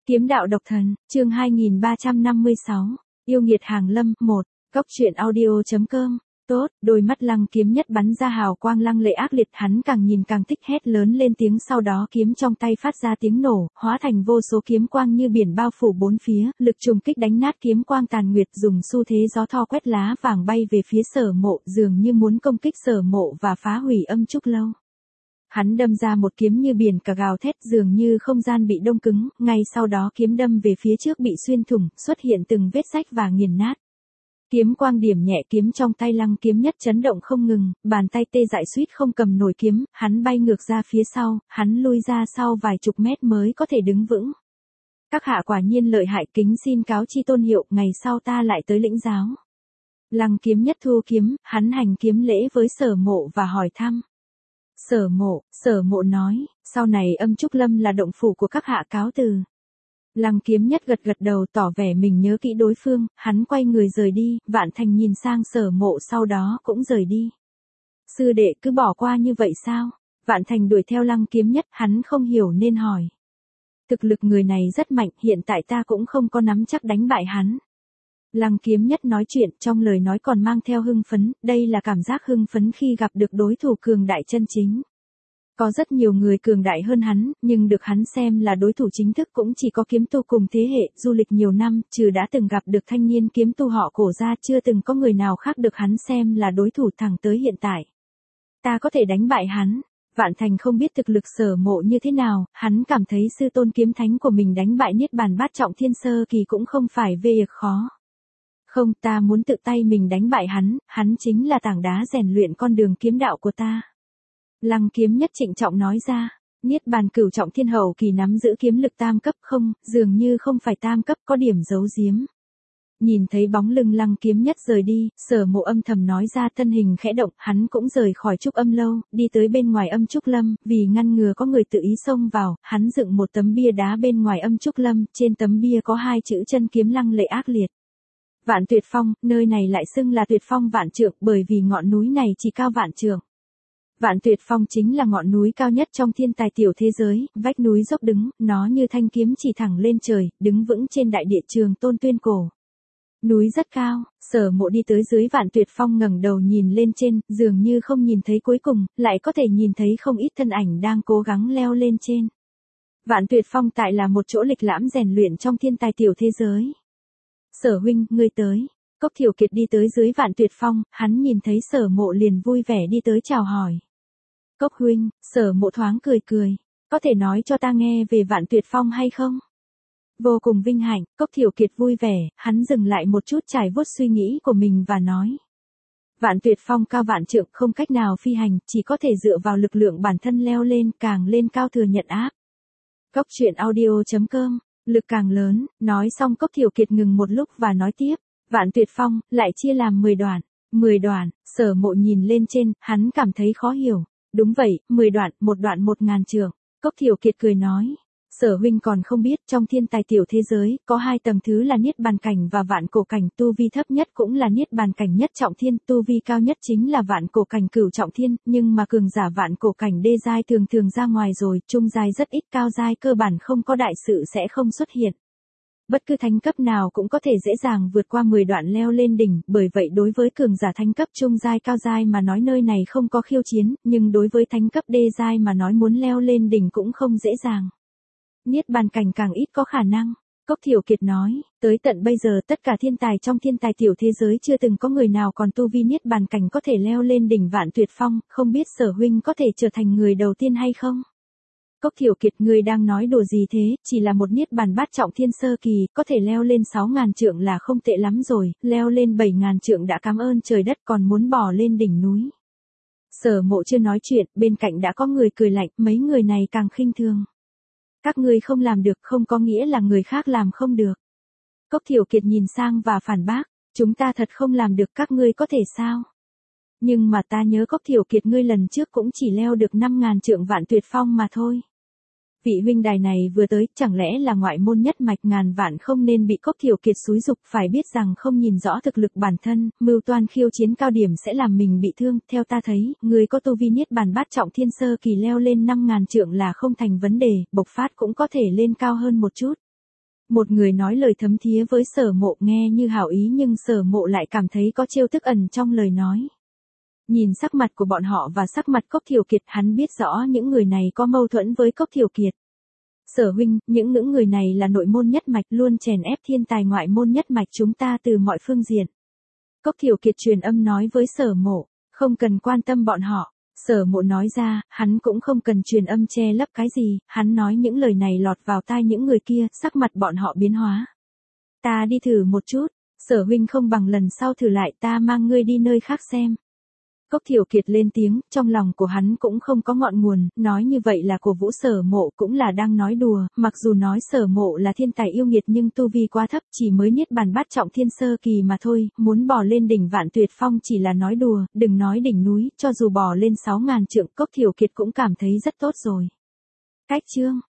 Kiếm đạo độc thần, chương 2356, yêu nghiệt hàng lâm, 1, Cốc truyện audio.com. Tốt, đôi mắt Lăng Kiếm Nhất bắn ra hào quang lăng lệ ác liệt, hắn càng nhìn càng thích, hét lớn lên tiếng, sau đó kiếm trong tay phát ra tiếng nổ, hóa thành vô số kiếm quang như biển bao phủ bốn phía, lực trùng kích đánh nát kiếm quang tàn nguyệt, dùng xu thế gió tho quét lá vàng bay về phía Sở Mộ, dường như muốn công kích Sở Mộ và phá hủy Âm Trúc Lâu. Hắn đâm ra một kiếm như biển cả gào thét, dường như không gian bị đông cứng, ngay sau đó kiếm đâm về phía trước bị xuyên thủng, xuất hiện từng vết rách và nghiền nát. Kiếm quang điểm nhẹ, kiếm trong tay Lăng Kiếm Nhất chấn động không ngừng, bàn tay tê dại suýt không cầm nổi kiếm, hắn bay ngược ra phía sau, hắn lui ra sau vài chục mét mới có thể đứng vững. Các hạ quả nhiên lợi hại, kính xin cáo chi tôn hiệu, ngày sau ta lại tới lĩnh giáo. Lăng Kiếm Nhất thu kiếm, hắn hành kiếm lễ với Sở Mộ và hỏi thăm. Sở Mộ nói, sau này Âm Trúc Lâm là động phủ của các hạ, cáo từ. Lăng Kiếm Nhất gật gật đầu tỏ vẻ mình nhớ kỹ đối phương, hắn quay người rời đi, Vạn Thành nhìn sang Sở Mộ sau đó cũng rời đi. Sư đệ cứ bỏ qua như vậy sao? Vạn Thành đuổi theo Lăng Kiếm Nhất, hắn không hiểu nên hỏi. Thực lực người này rất mạnh, hiện tại ta cũng không có nắm chắc đánh bại hắn. Lăng Kiếm Nhất nói chuyện, trong lời nói còn mang theo hưng phấn, đây là cảm giác hưng phấn khi gặp được đối thủ cường đại chân chính. Có rất nhiều người cường đại hơn hắn, nhưng được hắn xem là đối thủ chính thức cũng chỉ có kiếm tu cùng thế hệ, du lịch nhiều năm, trừ đã từng gặp được thanh niên kiếm tu họ Cổ ra, chưa từng có người nào khác được hắn xem là đối thủ thẳng tới hiện tại. Ta có thể đánh bại hắn. Vạn Thành không biết thực lực Sở Mộ như thế nào, hắn cảm thấy sư tôn kiếm thánh của mình đánh bại Niết Bàn Bát Trọng Thiên Sơ Kỳ cũng không phải việc khó. Không, ta muốn tự tay mình đánh bại hắn chính là tảng đá rèn luyện con đường kiếm đạo của ta. Lăng Kiếm Nhất trịnh trọng nói ra, Niết Bàn Cửu Trọng Thiên Hậu Kỳ nắm giữ kiếm lực tam cấp, không, dường như không phải tam cấp, có điểm giấu giếm. Nhìn thấy bóng lưng Lăng Kiếm Nhất rời đi, Sở Mộ âm thầm nói ra, thân hình khẽ động, hắn cũng rời khỏi Trúc Âm Lâu, đi tới bên ngoài Âm Trúc Lâm, vì ngăn ngừa có người tự ý xông vào, hắn dựng một tấm bia đá bên ngoài Âm Trúc Lâm, trên tấm bia có hai chữ chân kiếm lăng lệ ác liệt. Vạn Tuyệt Phong, nơi này lại xưng là Tuyệt Phong Vạn Trượng, bởi vì ngọn núi này chỉ cao vạn trượng. Vạn Tuyệt Phong chính là ngọn núi cao nhất trong thiên tài tiểu thế giới, vách núi dốc đứng, nó như thanh kiếm chỉ thẳng lên trời, đứng vững trên đại địa Trường Tôn tuyên cổ. Núi rất cao, Sở Mộ đi tới dưới Vạn Tuyệt Phong ngẩng đầu nhìn lên trên, dường như không nhìn thấy cuối cùng, lại có thể nhìn thấy không ít thân ảnh đang cố gắng leo lên trên. Vạn Tuyệt Phong tại là một chỗ lịch lãm rèn luyện trong thiên tài tiểu thế giới. Sở huynh, ngươi tới. Cốc Thiểu Kiệt đi tới dưới Vạn Tuyệt Phong, hắn nhìn thấy Sở Mộ liền vui vẻ đi tới chào hỏi. Cốc huynh, Sở Mộ thoáng cười cười, có thể nói cho ta nghe về Vạn Tuyệt Phong hay không? Vô cùng vinh hạnh, Cốc Thiểu Kiệt vui vẻ, hắn dừng lại một chút trải vuốt suy nghĩ của mình và nói. Vạn Tuyệt Phong cao vạn trượng, không cách nào phi hành, chỉ có thể dựa vào lực lượng bản thân leo lên, càng lên cao thừa nhận áp. Cốc truyện audio.com, lực càng lớn, nói xong Cốc Thiểu Kiệt ngừng một lúc và nói tiếp. Vạn Tuyệt Phong, lại chia làm 10 đoạn. 10 đoạn, Sở Mộ nhìn lên trên, hắn cảm thấy khó hiểu. Đúng vậy, 10 đoạn, một đoạn 1000 trượng. Cốc Thiểu Kiệt cười nói. Sở huynh còn không biết, trong thiên tài tiểu thế giới, có hai tầng thứ là Niết Bàn Cảnh và Vạn Cổ Cảnh, tu vi thấp nhất cũng là Niết Bàn Cảnh nhất trọng thiên, tu vi cao nhất chính là Vạn Cổ Cảnh cửu trọng thiên, nhưng mà cường giả Vạn Cổ Cảnh đê giai thường thường ra ngoài rồi, trung giai rất ít, cao giai cơ bản không có đại sự sẽ không xuất hiện. Bất cứ thánh cấp nào cũng có thể dễ dàng vượt qua 10 đoạn leo lên đỉnh, bởi vậy đối với cường giả thánh cấp trung giai cao giai mà nói nơi này không có khiêu chiến, nhưng đối với thánh cấp đê giai mà nói muốn leo lên đỉnh cũng không dễ dàng. Niết Bàn Cảnh càng ít có khả năng. Cốc Thiểu Kiệt nói, tới tận bây giờ tất cả thiên tài trong thiên tài tiểu thế giới chưa từng có người nào còn tu vi Niết Bàn Cảnh có thể leo lên đỉnh Vạn Tuyệt Phong, không biết Sở huynh có thể trở thành người đầu tiên hay không? Cốc Thiểu Kiệt, ngươi đang nói đùa gì thế, chỉ là một Niết Bàn Bát Trọng Thiên Sơ Kỳ, có thể leo lên 6000 trượng là không tệ lắm rồi, leo lên 7000 trượng đã cảm ơn trời đất, còn muốn bò lên đỉnh núi. Sở Mộ chưa nói chuyện, bên cạnh đã có người cười lạnh, mấy người này càng khinh thường. Các ngươi không làm được không có nghĩa là người khác làm không được. Cốc Thiểu Kiệt nhìn sang và phản bác, chúng ta thật không làm được, các ngươi có thể sao? Nhưng mà ta nhớ Cốc Thiểu Kiệt ngươi lần trước cũng chỉ leo được 5000 trượng Vạn Tuyệt Phong mà thôi. Vị huynh đài này vừa tới, chẳng lẽ là ngoại môn nhất mạch, ngàn vạn không nên bị Cốc Thiểu Kiệt xúi giục, phải biết rằng không nhìn rõ thực lực bản thân, mưu toan khiêu chiến cao điểm sẽ làm mình bị thương, theo ta thấy, người có tu vi Niết Bàn Bát Trọng Thiên Sơ Kỳ leo lên 5000 trượng là không thành vấn đề, bộc phát cũng có thể lên cao hơn một chút. Một người nói lời thấm thía với Sở Mộ nghe như hảo ý nhưng Sở Mộ lại cảm thấy có trêu tức ẩn trong lời nói. Nhìn sắc mặt của bọn họ và sắc mặt Cốc Thiều Kiệt hắn biết rõ những người này có mâu thuẫn với Cốc Thiều Kiệt. Sở huynh, những người này là nội môn nhất mạch luôn chèn ép thiên tài ngoại môn nhất mạch chúng ta từ mọi phương diện. Cốc Thiều Kiệt truyền âm nói với Sở Mộ, không cần quan tâm bọn họ. Sở Mộ nói ra, hắn cũng không cần truyền âm che lấp cái gì, hắn nói những lời này lọt vào tai những người kia, sắc mặt bọn họ biến hóa. Ta đi thử một chút, Sở huynh không bằng lần sau thử lại ta mang ngươi đi nơi khác xem. Cốc Thiều Kiệt lên tiếng, trong lòng của hắn cũng không có ngọn nguồn, nói như vậy là cổ vũ Sở Mộ cũng là đang nói đùa, mặc dù nói Sở Mộ là thiên tài yêu nghiệt nhưng tu vi quá thấp chỉ mới niết bàn bát trọng thiên sơ kỳ mà thôi, muốn bò lên đỉnh Vạn Tuyệt Phong chỉ là nói đùa, đừng nói đỉnh núi, cho dù bò lên 6.000 trượng Cốc Thiều Kiệt cũng cảm thấy rất tốt rồi. Cách chương